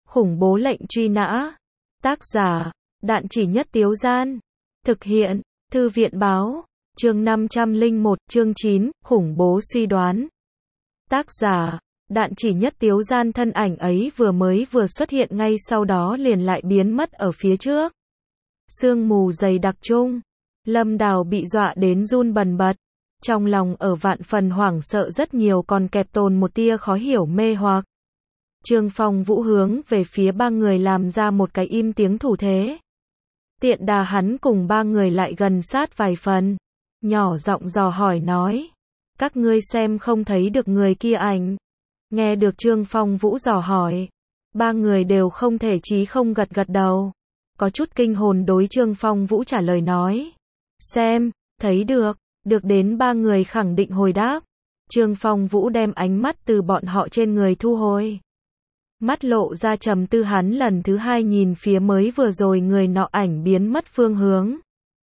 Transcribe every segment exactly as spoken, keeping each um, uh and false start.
Khủng bố lệnh truy nã. Tác giả, Đạn Chỉ Nhất Tiếu Gian. Thực hiện, Thư viện báo. Chương năm trăm lẻ một, chương chín, khủng bố suy đoán. Tác giả, Đạn Chỉ Nhất Tiếu Gian. Thân ảnh ấy vừa mới vừa xuất hiện, ngay sau đó liền lại biến mất ở phía trước. Sương mù dày đặc chung, Lâm Đào bị dọa đến run bần bật. Trong lòng ở vạn phần hoảng sợ rất nhiều, còn kẹp tồn một tia khó hiểu mê hoặc. Trương Phong Vũ hướng về phía ba người làm ra một cái im tiếng thủ thế. Tiện đà hắn cùng ba người lại gần sát vài phần. Nhỏ giọng dò hỏi nói. Các ngươi xem không thấy được người kia ảnh. Nghe được Trương Phong Vũ dò hỏi. Ba người đều không thể chí không gật gật đầu. Có chút kinh hồn đối Trương Phong Vũ trả lời nói. Xem, thấy được, được đến ba người khẳng định hồi đáp. Trương Phong Vũ đem ánh mắt từ bọn họ trên người thu hồi. Mắt lộ ra trầm tư, hắn lần thứ hai nhìn phía mới vừa rồi người nọ ảnh biến mất phương hướng.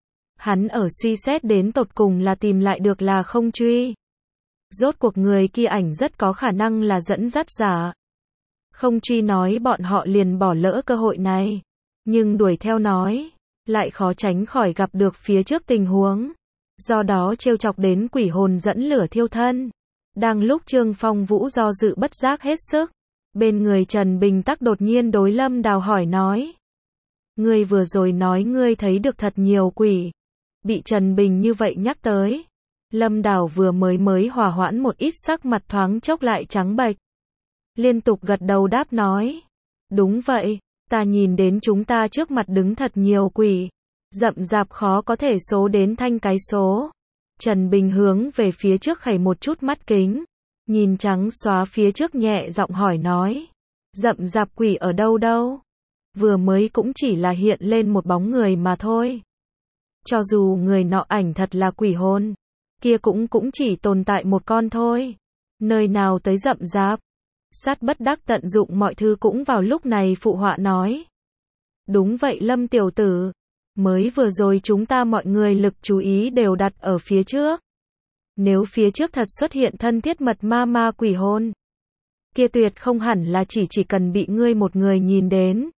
Hắn ở suy xét đến tột cùng là tìm lại được là không truy. Rốt cuộc người kia ảnh rất có khả năng là dẫn dắt giả. Không truy nói bọn họ liền bỏ lỡ cơ hội này. Nhưng đuổi theo nói, lại khó tránh khỏi gặp được phía trước tình huống. Do đó trêu chọc đến quỷ hồn dẫn lửa thiêu thân. Đang lúc Trương Phong Vũ do dự bất giác hết sức. Bên người Trần Bình Tắc đột nhiên đối Lâm Đào hỏi nói. Ngươi vừa rồi nói ngươi thấy được thật nhiều quỷ. Bị Trần Bình như vậy nhắc tới. Lâm Đào vừa mới mới hòa hoãn một ít, sắc mặt thoáng chốc lại trắng bệch. Liên tục gật đầu đáp nói. Đúng vậy, ta nhìn đến chúng ta trước mặt đứng thật nhiều quỷ. Rậm rạp khó có thể số đến thanh cái số. Trần Bình hướng về phía trước khẩy một chút mắt kính. Nhìn trắng xóa phía trước nhẹ giọng hỏi nói. Rậm rạp quỷ ở đâu đâu? Vừa mới cũng chỉ là hiện lên một bóng người mà thôi. Cho dù người nọ ảnh thật là quỷ hồn, kia cũng cũng chỉ tồn tại một con thôi. Nơi nào tới rậm rạp? Sát bất đắc tận dụng mọi thứ cũng vào lúc này phụ họa nói. Đúng vậy Lâm tiểu tử. Mới vừa rồi chúng ta mọi người lực chú ý đều đặt ở phía trước. Nếu phía trước thật xuất hiện thân thiết mật ma ma quỷ hồn, kia tuyệt không hẳn là chỉ chỉ cần bị ngươi một người nhìn đến,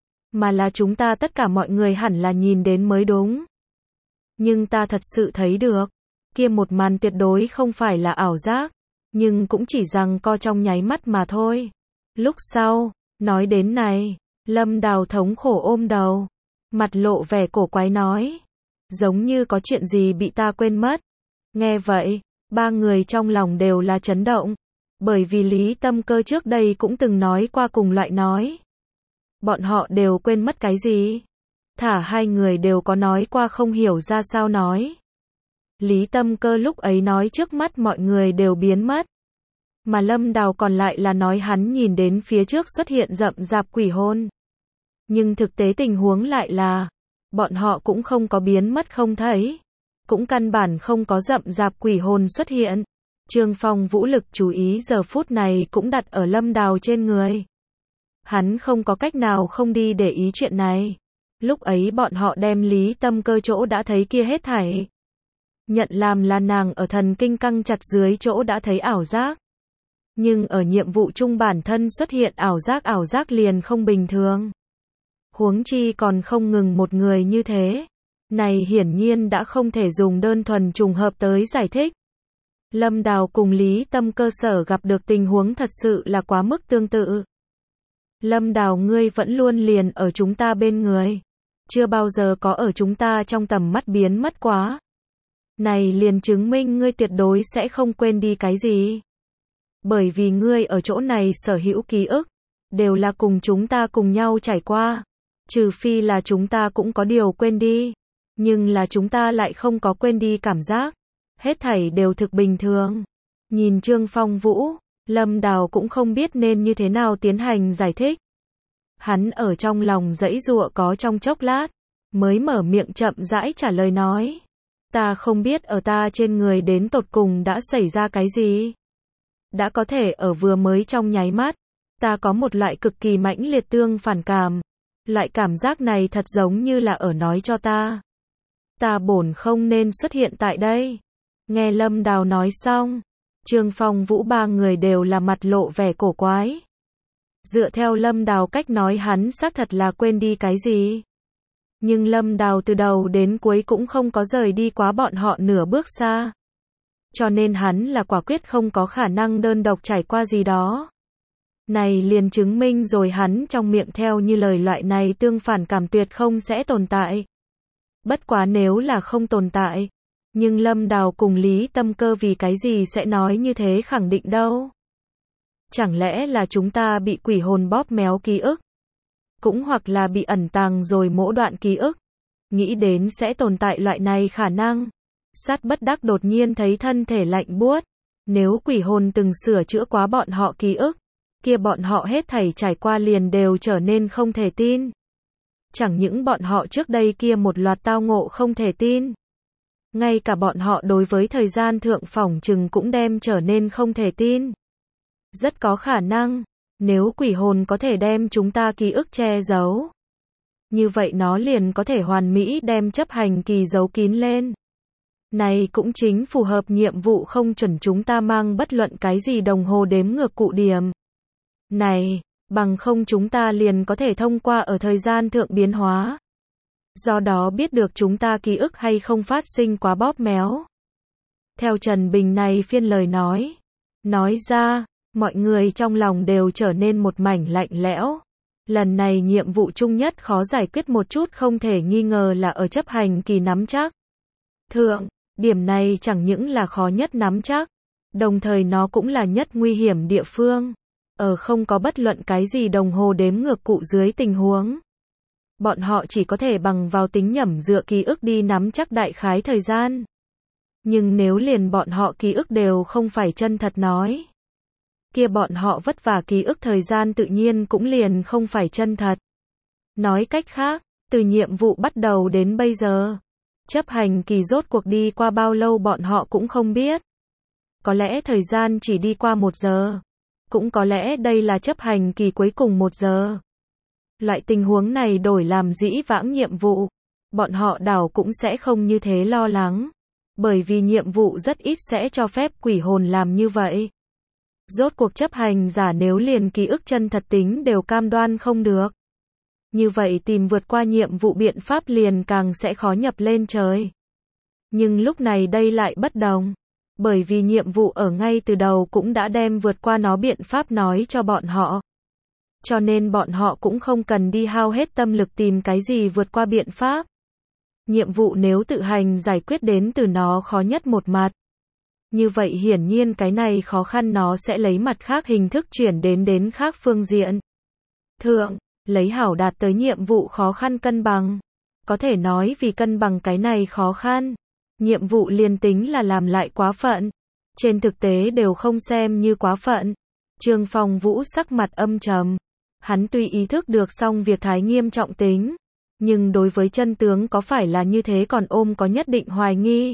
mà là chúng ta tất cả mọi người hẳn là nhìn đến mới đúng. Nhưng ta thật sự thấy được, kia một màn tuyệt đối không phải là ảo giác, nhưng cũng chỉ rằng co trong nháy mắt mà thôi. Lúc sau, nói đến này, Lâm Đào thống khổ ôm đầu, mặt lộ vẻ cổ quái nói, giống như có chuyện gì bị ta quên mất. Nghe vậy, ba người trong lòng đều là chấn động, bởi vì Lý Tâm Cơ trước đây cũng từng nói qua cùng loại nói. Bọn họ đều quên mất cái gì? Thả hai người đều có nói qua không hiểu ra sao nói. Lý Tâm Cơ lúc ấy nói trước mắt mọi người đều biến mất. Mà Lâm Đào còn lại là nói hắn nhìn đến phía trước xuất hiện rậm rạp quỷ hồn. Nhưng thực tế tình huống lại là, bọn họ cũng không có biến mất không thấy. Cũng căn bản không có rậm rạp quỷ hồn xuất hiện. Trương Phong Vũ lực chú ý giờ phút này cũng đặt ở Lâm Đào trên người. Hắn không có cách nào không đi để ý chuyện này. Lúc ấy bọn họ đem Lý Tâm Cơ chỗ đã thấy kia hết thảy nhận làm là nàng ở thần kinh căng chặt dưới chỗ đã thấy ảo giác. Nhưng ở nhiệm vụ chung bản thân xuất hiện ảo giác, ảo giác liền không bình thường. Huống chi còn không ngừng một người như thế. Này hiển nhiên đã không thể dùng đơn thuần trùng hợp tới giải thích. Lâm Đào cùng Lý Tâm Cơ sở gặp được tình huống thật sự là quá mức tương tự. Lâm Đào, ngươi vẫn luôn liền ở chúng ta bên người. Chưa bao giờ có ở chúng ta trong tầm mắt biến mất quá. Này liền chứng minh ngươi tuyệt đối sẽ không quên đi cái gì. Bởi vì ngươi ở chỗ này sở hữu ký ức, đều là cùng chúng ta cùng nhau trải qua. Trừ phi là chúng ta cũng có điều quên đi. Nhưng là chúng ta lại không có quên đi cảm giác. Hết thảy đều thực bình thường. Nhìn Trương Phong Vũ, Lâm Đào cũng không biết nên như thế nào tiến hành giải thích. Hắn ở trong lòng giãy giụa có trong chốc lát, mới mở miệng chậm rãi trả lời nói. Ta không biết ở ta trên người đến tột cùng đã xảy ra cái gì. Đã có thể ở vừa mới trong nháy mắt, ta có một loại cực kỳ mãnh liệt tương phản cảm. Loại cảm giác này thật giống như là ở nói cho ta. Ta bổn không nên xuất hiện tại đây. Nghe Lâm Đào nói xong, Trương Phong Vũ ba người đều là mặt lộ vẻ cổ quái. Dựa theo Lâm Đào cách nói hắn xác thật là quên đi cái gì. Nhưng Lâm Đào từ đầu đến cuối cũng không có rời đi quá bọn họ nửa bước xa. Cho nên hắn là quả quyết không có khả năng đơn độc trải qua gì đó. Này liền chứng minh rồi hắn trong miệng theo như lời loại này tương phản cảm tuyệt không sẽ tồn tại. Bất quá nếu là không tồn tại, nhưng Lâm Đào cùng Lý Tâm Cơ vì cái gì sẽ nói như thế khẳng định đâu. Chẳng lẽ là chúng ta bị quỷ hồn bóp méo ký ức? Cũng hoặc là bị ẩn tàng rồi mỗi đoạn ký ức. Nghĩ đến sẽ tồn tại loại này khả năng. Sát bất đắc đột nhiên thấy thân thể lạnh buốt. Nếu quỷ hồn từng sửa chữa quá bọn họ ký ức, kia bọn họ hết thảy trải qua liền đều trở nên không thể tin. Chẳng những bọn họ trước đây kia một loạt tao ngộ không thể tin. Ngay cả bọn họ đối với thời gian thượng phỏng chừng cũng đem trở nên không thể tin. Rất có khả năng, nếu quỷ hồn có thể đem chúng ta ký ức che giấu, như vậy nó liền có thể hoàn mỹ đem chấp hành kỳ giấu kín lên. Này cũng chính phù hợp nhiệm vụ không chuẩn chúng ta mang bất luận cái gì đồng hồ đếm ngược cụ điểm. Này, bằng không chúng ta liền có thể thông qua ở thời gian thượng biến hóa. Do đó biết được chúng ta ký ức hay không phát sinh quá bóp méo. Theo Trần Bình này phiên lời nói, nói ra, mọi người trong lòng đều trở nên một mảnh lạnh lẽo. Lần này nhiệm vụ chung nhất khó giải quyết một chút không thể nghi ngờ là ở chấp hành kỳ nắm chắc. Thượng, điểm này chẳng những là khó nhất nắm chắc, đồng thời nó cũng là nhất nguy hiểm địa phương. Ở không có bất luận cái gì đồng hồ đếm ngược cụ dưới tình huống. Bọn họ chỉ có thể bằng vào tính nhẩm dựa ký ức đi nắm chắc đại khái thời gian. Nhưng nếu liền bọn họ ký ức đều không phải chân thật nói, kia bọn họ vất vả ký ức thời gian tự nhiên cũng liền không phải chân thật. Nói cách khác, từ nhiệm vụ bắt đầu đến bây giờ, chấp hành kỳ rốt cuộc đi qua bao lâu bọn họ cũng không biết. Có lẽ thời gian chỉ đi qua một giờ. Cũng có lẽ đây là chấp hành kỳ cuối cùng một giờ. Loại tình huống này đổi làm dĩ vãng nhiệm vụ, bọn họ đảo cũng sẽ không như thế lo lắng. Bởi vì nhiệm vụ rất ít sẽ cho phép quỷ hồn làm như vậy. Rốt cuộc chấp hành giả nếu liền ký ức chân thật tính đều cam đoan không được. Như vậy tìm vượt qua nhiệm vụ biện pháp liền càng sẽ khó nhập lên trời. Nhưng lúc này đây lại bất đồng. Bởi vì nhiệm vụ ở ngay từ đầu cũng đã đem vượt qua nó biện pháp nói cho bọn họ. Cho nên bọn họ cũng không cần đi hao hết tâm lực tìm cái gì vượt qua biện pháp. Nhiệm vụ nếu tự hành giải quyết đến từ nó khó nhất một mặt. Như vậy hiển nhiên cái này khó khăn nó sẽ lấy mặt khác hình thức chuyển đến đến khác phương diện. Thượng, lấy hảo đạt tới nhiệm vụ khó khăn cân bằng. Có thể nói vì cân bằng cái này khó khăn. Nhiệm vụ liền tính là làm lại quá phận. Trên thực tế đều không xem như quá phận. Trương Phong Vũ sắc mặt âm trầm. Hắn tuy ý thức được xong việc thái nghiêm trọng tính. Nhưng đối với chân tướng có phải là như thế còn ôm có nhất định hoài nghi.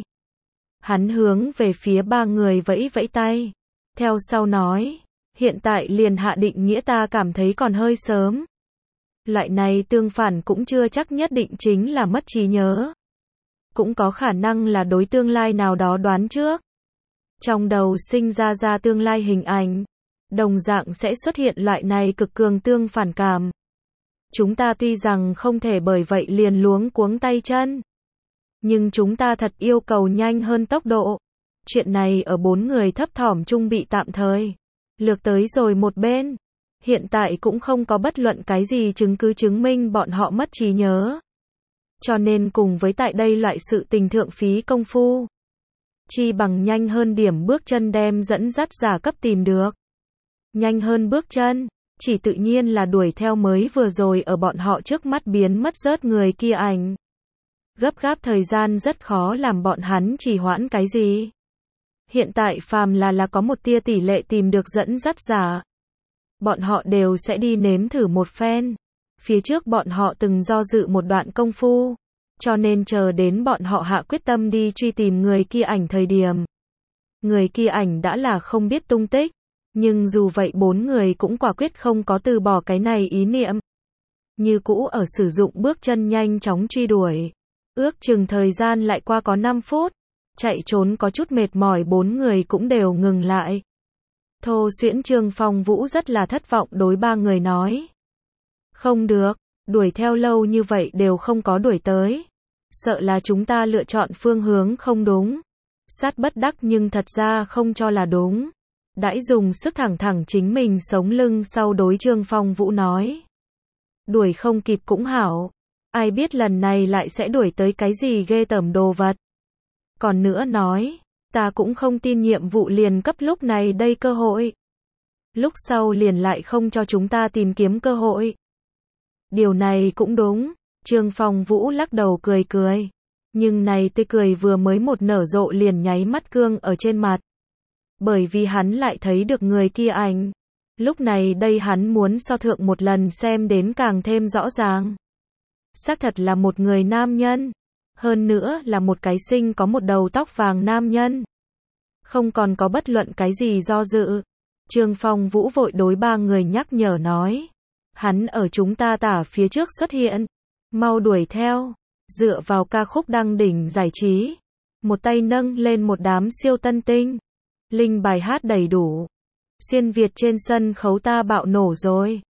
Hắn hướng về phía ba người vẫy vẫy tay. Theo sau nói. Hiện tại liền hạ định nghĩa ta cảm thấy còn hơi sớm. Loại này tương phản cũng chưa chắc nhất định chính là mất trí nhớ. Cũng có khả năng là đối tương lai nào đó đoán trước. Trong đầu sinh ra ra tương lai hình ảnh, đồng dạng sẽ xuất hiện loại này cực cường tương phản cảm. Chúng ta tuy rằng không thể bởi vậy liền luống cuống tay chân, nhưng chúng ta thật yêu cầu nhanh hơn tốc độ. Chuyện này ở bốn người thấp thỏm chung bị tạm thời lược tới rồi một bên. Hiện tại cũng không có bất luận cái gì chứng cứ chứng minh bọn họ mất trí nhớ. Cho nên cùng với tại đây loại sự tình thượng phí công phu, chi bằng nhanh hơn điểm bước chân đem dẫn dắt giả cấp tìm được. Nhanh hơn bước chân, chỉ tự nhiên là đuổi theo mới vừa rồi ở bọn họ trước mắt biến mất rớt người kia ảnh. Gấp gáp thời gian rất khó làm bọn hắn trì hoãn cái gì. Hiện tại phàm là là có một tia tỷ lệ tìm được dẫn dắt giả, bọn họ đều sẽ đi nếm thử một phen. Phía trước bọn họ từng do dự một đoạn công phu, cho nên chờ đến bọn họ hạ quyết tâm đi truy tìm người kia ảnh thời điểm. Người kia ảnh đã là không biết tung tích, nhưng dù vậy bốn người cũng quả quyết không có từ bỏ cái này ý niệm. Như cũ ở sử dụng bước chân nhanh chóng truy đuổi. Ước chừng thời gian lại qua có năm phút, chạy trốn có chút mệt mỏi bốn người cũng đều ngừng lại. Thô Xuyễn Trương Phong Vũ rất là thất vọng đối ba người nói. Không được, đuổi theo lâu như vậy đều không có đuổi tới. Sợ là chúng ta lựa chọn phương hướng không đúng. Sát bất đắc nhưng thật ra không cho là đúng. Đãi dùng sức thẳng thẳng chính mình sống lưng sau đối Trương Phong Vũ nói. Đuổi không kịp cũng hảo. Ai biết lần này lại sẽ đuổi tới cái gì ghê tởm đồ vật. Còn nữa nói, ta cũng không tin nhiệm vụ liền cấp lúc này đây cơ hội. Lúc sau liền lại không cho chúng ta tìm kiếm cơ hội. Điều này cũng đúng, Trương Phong Vũ lắc đầu cười cười. Nhưng này tươi cười vừa mới một nở rộ liền nháy mắt cương ở trên mặt. Bởi vì hắn lại thấy được người kia ảnh. Lúc này đây hắn muốn so thượng một lần xem đến càng thêm rõ ràng. Xác thật là một người nam nhân. Hơn nữa là một cái sinh có một đầu tóc vàng nam nhân. Không còn có bất luận cái gì do dự. Trương Phong Vũ vội đối ba người nhắc nhở nói. Hắn ở chúng ta tả phía trước xuất hiện. Mau đuổi theo. Dựa vào ca khúc đăng đỉnh giải trí. Một tay nâng lên một đám siêu tân tinh. Linh bài hát đầy đủ. Xuyên Việt trên sân khấu ta bạo nổ rồi.